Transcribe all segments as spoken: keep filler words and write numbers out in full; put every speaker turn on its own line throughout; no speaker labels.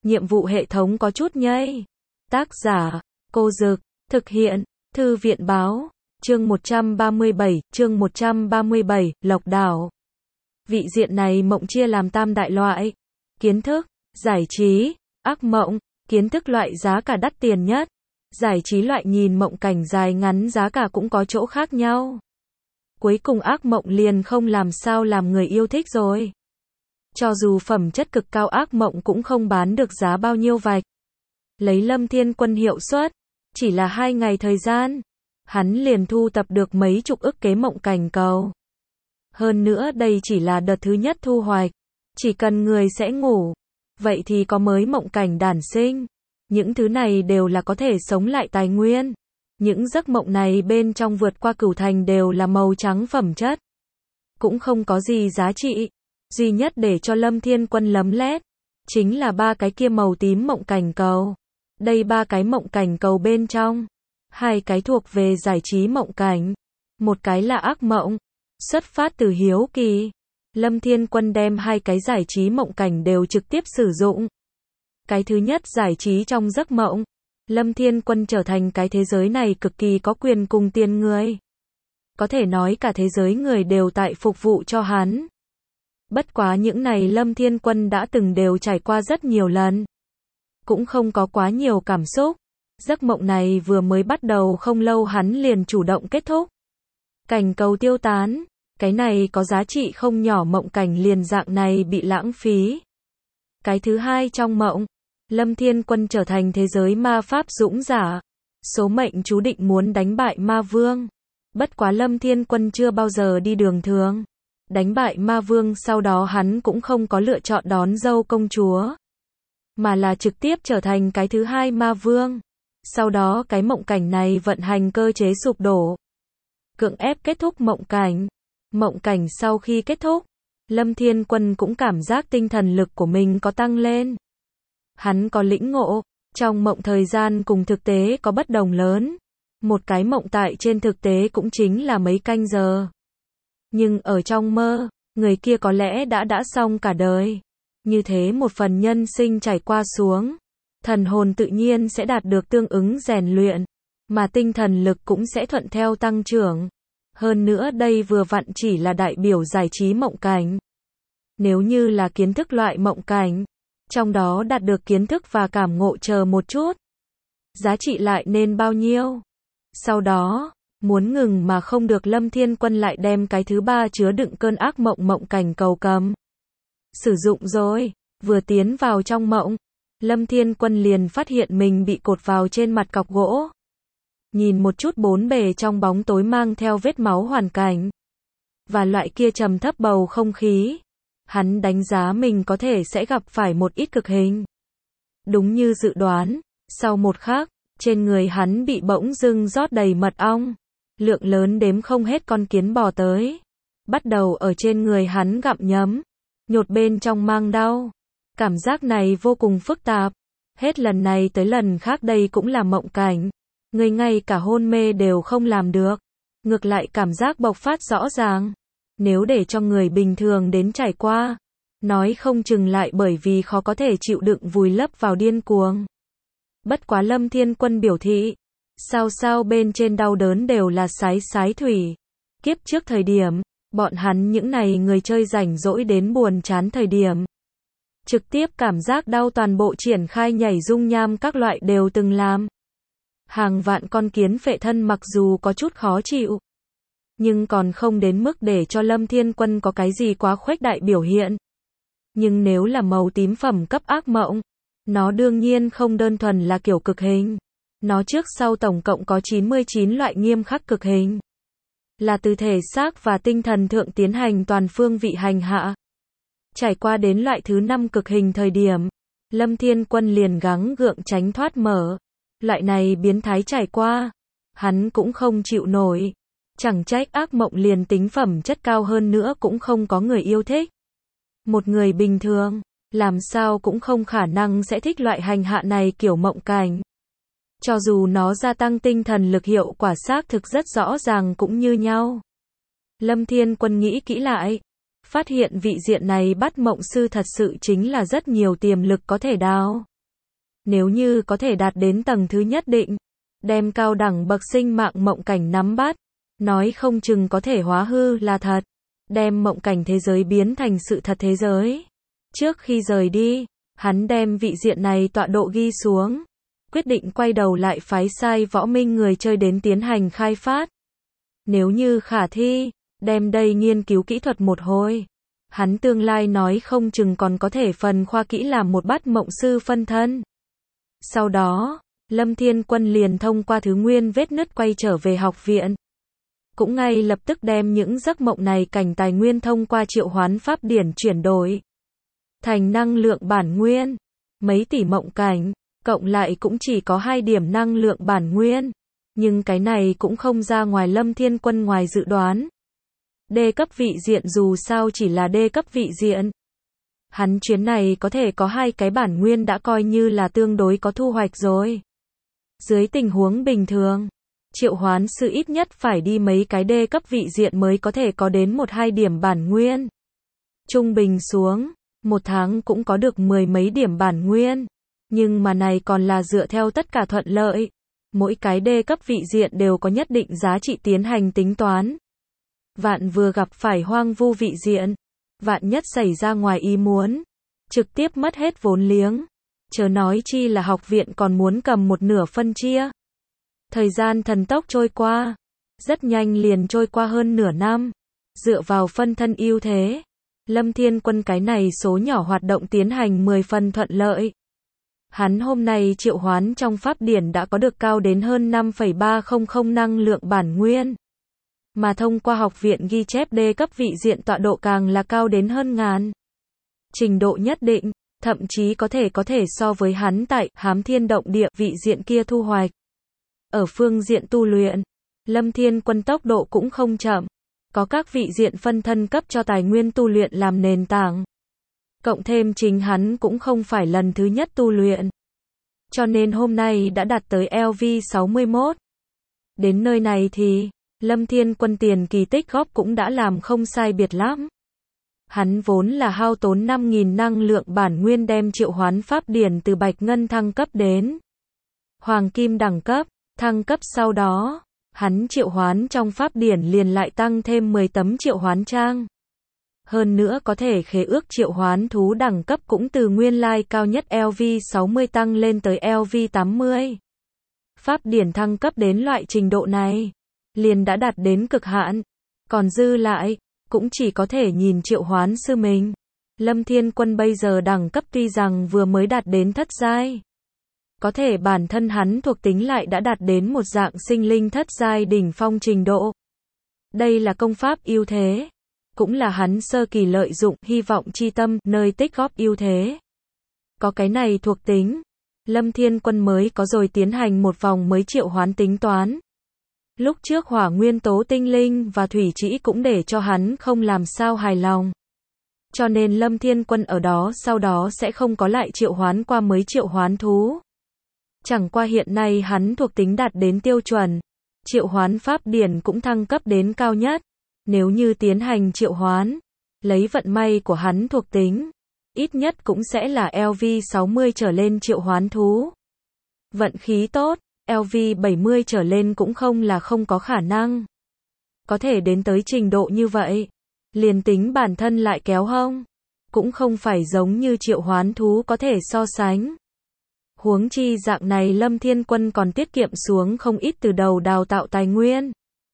nhiệm vụ hệ thống có chút nhây. Tác giả, Cô Dực, thực hiện, Thư viện Báo, chương một trăm ba mươi bảy, chương một trăm ba mươi bảy, Lộc Đảo. Vị diện này mộng chia làm tam đại loại. Kiến thức, giải trí, ác mộng. Kiến thức loại giá cả đắt tiền nhất. Giải trí loại nhìn mộng cảnh dài ngắn giá cả cũng có chỗ khác nhau. Cuối cùng ác mộng liền không làm sao làm người yêu thích rồi. Cho dù phẩm chất cực cao ác mộng cũng không bán được giá bao nhiêu vạch. Lấy Lâm Thiên Quân hiệu suất, chỉ là hai ngày thời gian, hắn liền thu tập được mấy chục ức kế mộng cảnh cầu. Hơn nữa đây chỉ là đợt thứ nhất thu hoạch, chỉ cần người sẽ ngủ, vậy thì có mới mộng cảnh đản sinh. Những thứ này đều là có thể sống lại tài nguyên. Những giấc mộng này bên trong vượt qua cửu thành đều là màu trắng phẩm chất. Cũng không có gì giá trị. Duy nhất để cho Lâm Thiên Quân lấm lét, chính là ba cái kia màu tím mộng cảnh cầu. Đây ba cái mộng cảnh cầu bên trong. Hai cái thuộc về giải trí mộng cảnh. Một cái là ác mộng. Xuất phát từ hiếu kỳ. Lâm Thiên Quân đem hai cái giải trí mộng cảnh đều trực tiếp sử dụng. Cái thứ nhất giải trí trong giấc mộng. Lâm Thiên Quân trở thành cái thế giới này cực kỳ có quyền cùng tiền người. Có thể nói cả thế giới người đều tại phục vụ cho hắn. Bất quá những này Lâm Thiên Quân đã từng đều trải qua rất nhiều lần. Cũng không có quá nhiều cảm xúc. Giấc mộng này vừa mới bắt đầu không lâu hắn liền chủ động kết thúc. Cảnh cầu tiêu tán. Cái này có giá trị không nhỏ mộng cảnh liền dạng này bị lãng phí. Cái thứ hai trong mộng. Lâm Thiên Quân trở thành thế giới ma pháp dũng giả. Số mệnh chú định muốn đánh bại ma vương. Bất quá Lâm Thiên Quân chưa bao giờ đi đường thường. Đánh bại ma vương sau đó hắn cũng không có lựa chọn đón dâu công chúa. Mà là trực tiếp trở thành cái thứ hai ma vương. Sau đó cái mộng cảnh này vận hành cơ chế sụp đổ. Cưỡng ép kết thúc mộng cảnh. Mộng cảnh sau khi kết thúc, Lâm Thiên Quân cũng cảm giác tinh thần lực của mình có tăng lên. Hắn có lĩnh ngộ, trong mộng thời gian cùng thực tế có bất đồng lớn. Một cái mộng tại trên thực tế cũng chính là mấy canh giờ. Nhưng ở trong mơ, người kia có lẽ đã đã xong cả đời. Như thế một phần nhân sinh trải qua xuống, thần hồn tự nhiên sẽ đạt được tương ứng rèn luyện, mà tinh thần lực cũng sẽ thuận theo tăng trưởng. Hơn nữa đây vừa vặn chỉ là đại biểu giải trí mộng cảnh. Nếu như là kiến thức loại mộng cảnh, trong đó đạt được kiến thức và cảm ngộ chờ một chút, giá trị lại nên bao nhiêu? Sau đó, muốn ngừng mà không được Lâm Thiên Quân lại đem cái thứ ba chứa đựng cơn ác mộng mộng cảnh cầu cầm. Sử dụng rồi, vừa tiến vào trong mộng, Lâm Thiên Quân liền phát hiện mình bị cột vào trên mặt cọc gỗ. Nhìn một chút bốn bề trong bóng tối mang theo vết máu hoàn cảnh. Và loại kia trầm thấp bầu không khí. Hắn đánh giá mình có thể sẽ gặp phải một ít cực hình. Đúng như dự đoán, sau một khắc, trên người hắn bị bỗng dưng rót đầy mật ong. Lượng lớn đếm không hết con kiến bò tới. Bắt đầu ở trên người hắn gặm nhấm. Nhột bên trong mang đau. Cảm giác này vô cùng phức tạp. Hết lần này tới lần khác đây cũng là mộng cảnh. Người ngay cả hôn mê đều không làm được. Ngược lại cảm giác bộc phát rõ ràng. Nếu để cho người bình thường đến trải qua, nói không chừng lại bởi vì khó có thể chịu đựng vùi lấp vào điên cuồng. Bất quá Lâm Thiên Quân biểu thị, sao sao bên trên đau đớn đều là sái sái thủy. Kiếp trước thời điểm, bọn hắn những này người chơi rảnh rỗi đến buồn chán thời điểm. Trực tiếp cảm giác đau toàn bộ triển khai nhảy dung nham các loại đều từng làm. Hàng vạn con kiến phệ thân mặc dù có chút khó chịu, nhưng còn không đến mức để cho Lâm Thiên Quân có cái gì quá khuếch đại biểu hiện. Nhưng nếu là màu tím phẩm cấp ác mộng, nó đương nhiên không đơn thuần là kiểu cực hình. Nó trước sau tổng cộng có chín mươi chín loại nghiêm khắc cực hình. Là từ thể xác và tinh thần thượng tiến hành toàn phương vị hành hạ. Trải qua đến loại thứ năm cực hình thời điểm, Lâm Thiên Quân liền gắng gượng tránh thoát mở. Loại này biến thái trải qua, hắn cũng không chịu nổi. Chẳng trách ác mộng liền tính phẩm chất cao hơn nữa cũng không có người yêu thích. Một người bình thường, làm sao cũng không khả năng sẽ thích loại hành hạ này kiểu mộng cảnh. Cho dù nó gia tăng tinh thần lực hiệu quả xác thực rất rõ ràng cũng như nhau. Lâm Thiên Quân nghĩ kỹ lại, phát hiện vị diện này bắt mộng sư thật sự chính là rất nhiều tiềm lực có thể đào. Nếu như có thể đạt đến tầng thứ nhất định, đem cao đẳng bậc sinh mạng mộng cảnh nắm bắt, nói không chừng có thể hóa hư là thật, đem mộng cảnh thế giới biến thành sự thật thế giới. Trước khi rời đi, hắn đem vị diện này tọa độ ghi xuống, quyết định quay đầu lại phái sai võ minh người chơi đến tiến hành khai phát. Nếu như khả thi, đem đây nghiên cứu kỹ thuật một hồi. Hắn tương lai nói không chừng còn có thể phần khoa kỹ làm một bát mộng sư phân thân. Sau đó, Lâm Thiên Quân liền thông qua thứ nguyên vết nứt quay trở về học viện. Cũng ngay lập tức đem những giấc mộng này cảnh tài nguyên thông qua triệu hoán pháp điển chuyển đổi thành năng lượng bản nguyên. Mấy tỷ mộng cảnh, cộng lại cũng chỉ có hai điểm năng lượng bản nguyên. Nhưng cái này cũng không ra ngoài Lâm Thiên Quân ngoài dự đoán. D cấp vị diện dù sao chỉ là D cấp vị diện. Hắn chuyến này có thể có hai cái bản nguyên đã coi như là tương đối có thu hoạch rồi. Dưới tình huống bình thường, triệu hoán sư ít nhất phải đi mấy cái D cấp vị diện mới có thể có đến một hai điểm bản nguyên. Trung bình xuống, một tháng cũng có được mười mấy điểm bản nguyên. Nhưng mà này còn là dựa theo tất cả thuận lợi. Mỗi cái D cấp vị diện đều có nhất định giá trị tiến hành tính toán. Vạn vừa gặp phải hoang vu vị diện, vạn nhất xảy ra ngoài ý muốn, trực tiếp mất hết vốn liếng. Chớ nói chi là học viện còn muốn cầm một nửa phân chia. Thời gian thần tốc trôi qua, rất nhanh liền trôi qua hơn nửa năm. Dựa vào phân thân ưu thế, Lâm Thiên Quân cái này số nhỏ hoạt động tiến hành mười phần thuận lợi. Hắn hôm nay triệu hoán trong pháp điển đã có được cao đến hơn năm phẩy ba không không năng lượng bản nguyên. Mà thông qua học viện ghi chép D cấp vị diện tọa độ càng là cao đến hơn ngàn. Trình độ nhất định, thậm chí có thể có thể so với hắn tại Hám Thiên Động Địa vị diện kia thu hoạch. Ở phương diện tu luyện, Lâm Thiên Quân tốc độ cũng không chậm. Có các vị diện phân thân cấp cho tài nguyên tu luyện làm nền tảng. Cộng thêm chính hắn cũng không phải lần thứ nhất tu luyện. Cho nên hôm nay đã đạt tới L V sáu mươi mốt. Đến nơi này thì, Lâm Thiên Quân tiền kỳ tích góp cũng đã làm không sai biệt lắm. Hắn vốn là hao tốn năm nghìn năng lượng bản nguyên đem triệu hoán pháp điển từ bạch ngân thăng cấp đến hoàng kim đẳng cấp, thăng cấp sau đó, hắn triệu hoán trong pháp điển liền lại tăng thêm mười tấm triệu hoán trang. Hơn nữa có thể khế ước triệu hoán thú đẳng cấp cũng từ nguyên lai cao nhất L V sáu mươi tăng lên tới L V tám mươi. Pháp điển thăng cấp đến loại trình độ này, liền đã đạt đến cực hạn. Còn dư lại, cũng chỉ có thể nhìn triệu hoán sư mình. Lâm Thiên Quân bây giờ đẳng cấp tuy rằng vừa mới đạt đến thất giai. Có thể bản thân hắn thuộc tính lại đã đạt đến một dạng sinh linh thất giai đỉnh phong trình độ. Đây là công pháp ưu thế. Cũng là hắn sơ kỳ lợi dụng hy vọng chi tâm nơi tích góp ưu thế. Có cái này thuộc tính, Lâm Thiên Quân mới có rồi tiến hành một vòng mới triệu hoán tính toán. Lúc trước hỏa nguyên tố tinh linh và thủy trĩ cũng để cho hắn không làm sao hài lòng. Cho nên Lâm Thiên Quân ở đó sau đó sẽ không có lại triệu hoán qua mới triệu hoán thú. Chẳng qua hiện nay hắn thuộc tính đạt đến tiêu chuẩn, triệu hoán pháp điển cũng thăng cấp đến cao nhất. Nếu như tiến hành triệu hoán, lấy vận may của hắn thuộc tính, ít nhất cũng sẽ là L V sáu mươi trở lên triệu hoán thú. Vận khí tốt, L V bảy mươi trở lên cũng không là không có khả năng. Có thể đến tới trình độ như vậy, liền tính bản thân lại kéo hông, cũng không phải giống như triệu hoán thú có thể so sánh. Huống chi dạng này Lâm Thiên Quân còn tiết kiệm xuống không ít từ đầu đào tạo tài nguyên.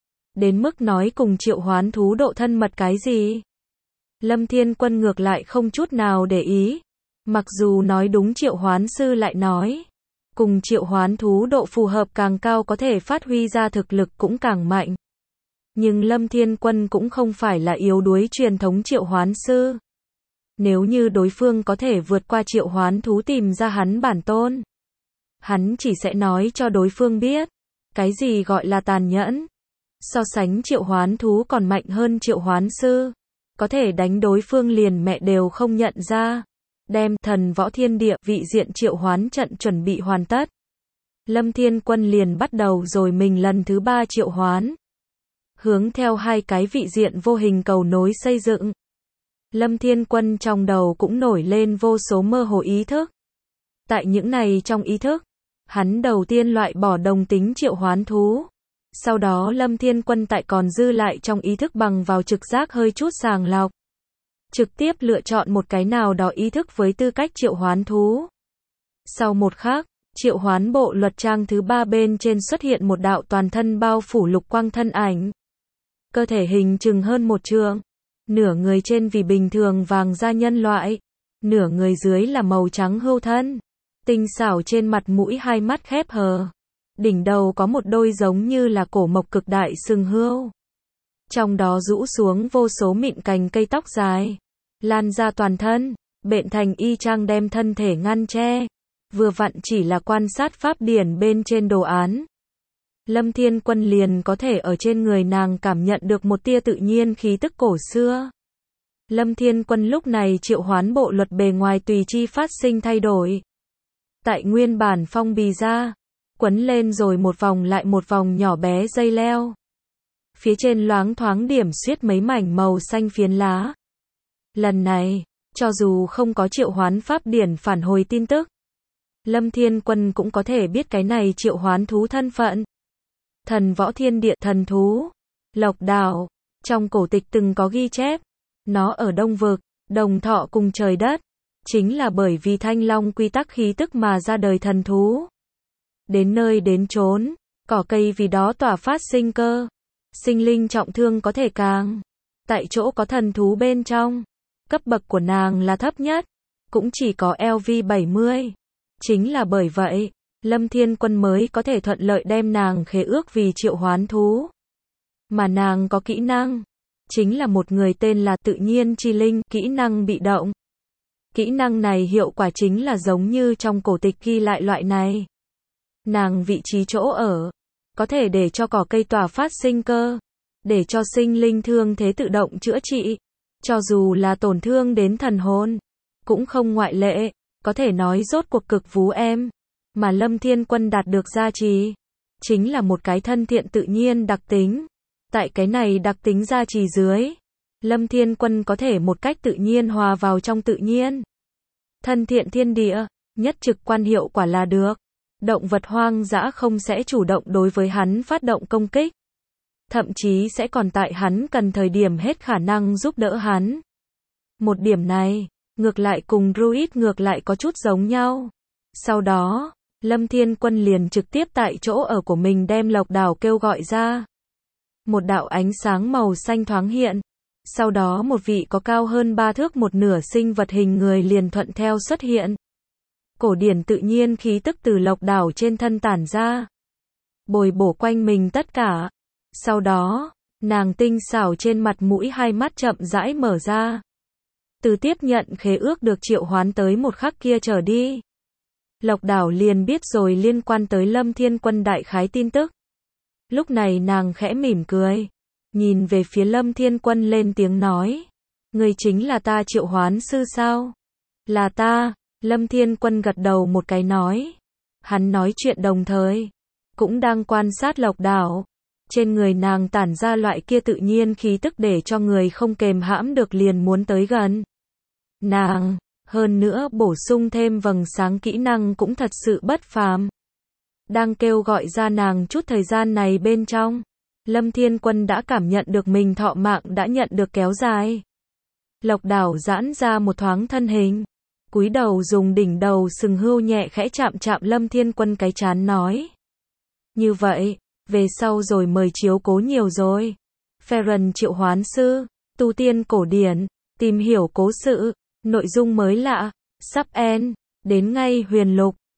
Đến mức nói cùng triệu hoán thú độ thân mật cái gì. Lâm Thiên Quân ngược lại không chút nào để ý. Mặc dù nói đúng triệu hoán sư lại nói, cùng triệu hoán thú độ phù hợp càng cao có thể phát huy ra thực lực cũng càng mạnh. Nhưng Lâm Thiên Quân cũng không phải là yếu đuối truyền thống triệu hoán sư. Nếu như đối phương có thể vượt qua triệu hoán thú tìm ra hắn bản tôn, hắn chỉ sẽ nói cho đối phương biết, cái gì gọi là tàn nhẫn. So sánh triệu hoán thú còn mạnh hơn triệu hoán sư, có thể đánh đối phương liền mẹ đều không nhận ra. Đem thần võ thiên địa vị diện triệu hoán trận chuẩn bị hoàn tất. Lâm Thiên Quân liền bắt đầu rồi mình lần thứ ba triệu hoán. Hướng theo hai cái vị diện vô hình cầu nối xây dựng. Lâm Thiên Quân trong đầu cũng nổi lên vô số mơ hồ ý thức. Tại những này trong ý thức, hắn đầu tiên loại bỏ đồng tính triệu hoán thú. Sau đó Lâm Thiên Quân tại còn dư lại trong ý thức bằng vào trực giác hơi chút sàng lọc. Trực tiếp lựa chọn một cái nào đó ý thức với tư cách triệu hoán thú. Sau một khắc, triệu hoán bộ luật trang thứ ba bên trên xuất hiện một đạo toàn thân bao phủ lục quang thân ảnh. Cơ thể hình chừng hơn một trượng. Nửa người trên vì bình thường vàng da nhân loại. Nửa người dưới là màu trắng hươu thân. Tinh xảo trên mặt mũi hai mắt khép hờ. Đỉnh đầu có một đôi giống như là cổ mộc cực đại sừng hươu. Trong đó rũ xuống vô số mịn cành cây tóc dài. Lan ra toàn thân, bện thành y chang đem thân thể ngăn che. Vừa vặn chỉ là quan sát pháp điển bên trên đồ án. Lâm Thiên Quân liền có thể ở trên người nàng cảm nhận được một tia tự nhiên khí tức cổ xưa. Lâm Thiên Quân lúc này triệu hoán bộ luật bề ngoài tùy chi phát sinh thay đổi. Tại nguyên bản phong bì ra, quấn lên rồi một vòng lại một vòng nhỏ bé dây leo. Phía trên loáng thoáng điểm xuyết mấy mảnh màu xanh phiến lá. Lần này, cho dù không có triệu hoán pháp điển phản hồi tin tức, Lâm Thiên Quân cũng có thể biết cái này triệu hoán thú thân phận. Thần võ thiên địa thần thú, Lộc Đảo, trong cổ tịch từng có ghi chép, nó ở Đông Vực, đồng thọ cùng trời đất, chính là bởi vì Thanh Long quy tắc khí tức mà ra đời thần thú. Đến nơi đến chốn, cỏ cây vì đó tỏa phát sinh cơ, sinh linh trọng thương có thể càng. Tại chỗ có thần thú bên trong, cấp bậc của nàng là thấp nhất, cũng chỉ có L V bảy mươi. Chính là bởi vậy, Lâm Thiên Quân mới có thể thuận lợi đem nàng khế ước vì triệu hoán thú. Mà nàng có kỹ năng, chính là một người tên là tự nhiên chi linh, kỹ năng bị động. Kỹ năng này hiệu quả chính là giống như trong cổ tịch ghi lại loại này. Nàng vị trí chỗ ở, có thể để cho cỏ cây tỏa phát sinh cơ, để cho sinh linh thương thế tự động chữa trị, cho dù là tổn thương đến thần hồn, cũng không ngoại lệ, có thể nói rốt cuộc cực vú em, mà Lâm Thiên Quân đạt được gia trì, chính là một cái thân thiện tự nhiên đặc tính. Tại cái này đặc tính gia trì dưới, Lâm Thiên Quân có thể một cách tự nhiên hòa vào trong tự nhiên. Thân thiện thiên địa, nhất trực quan hiệu quả là được. Động vật hoang dã không sẽ chủ động đối với hắn phát động công kích. Thậm chí sẽ còn tại hắn cần thời điểm hết khả năng giúp đỡ hắn. Một điểm này, ngược lại cùng Druid ngược lại có chút giống nhau. Sau đó, Lâm Thiên Quân liền trực tiếp tại chỗ ở của mình đem Lộc Đảo kêu gọi ra. Một đạo ánh sáng màu xanh thoáng hiện. Sau đó một vị có cao hơn ba thước một nửa sinh vật hình người liền thuận theo xuất hiện. Cổ điển tự nhiên khí tức từ Lộc Đảo trên thân tản ra. Bồi bổ quanh mình tất cả. Sau đó, nàng tinh xảo trên mặt mũi hai mắt chậm rãi mở ra. Từ tiếp nhận khế ước được triệu hoán tới một khắc kia trở đi. Lộc Đảo liền biết rồi liên quan tới Lâm Thiên Quân đại khái tin tức. Lúc này nàng khẽ mỉm cười. Nhìn về phía Lâm Thiên Quân lên tiếng nói. Người chính là ta triệu hoán sư sao? Là ta. Lâm Thiên Quân gật đầu một cái nói. Hắn nói chuyện đồng thời, cũng đang quan sát Lộc Đảo. Trên người nàng tản ra loại kia tự nhiên khí tức để cho người không kềm hãm được liền muốn tới gần. Nàng, hơn nữa bổ sung thêm vầng sáng kỹ năng cũng thật sự bất phàm. Đang kêu gọi ra nàng chút thời gian này bên trong, Lâm Thiên Quân đã cảm nhận được mình thọ mạng đã nhận được kéo dài. Lộc Đảo giãn ra một thoáng thân hình, cúi đầu dùng đỉnh đầu sừng hươu nhẹ khẽ chạm chạm Lâm Thiên Quân cái trán nói. Như vậy, về sau rồi mời chiếu cố nhiều rồi. Pheren triệu hoán sư, tu tiên cổ điển, tìm hiểu cố sự, nội dung mới lạ, sắp end, đến ngay huyền lục.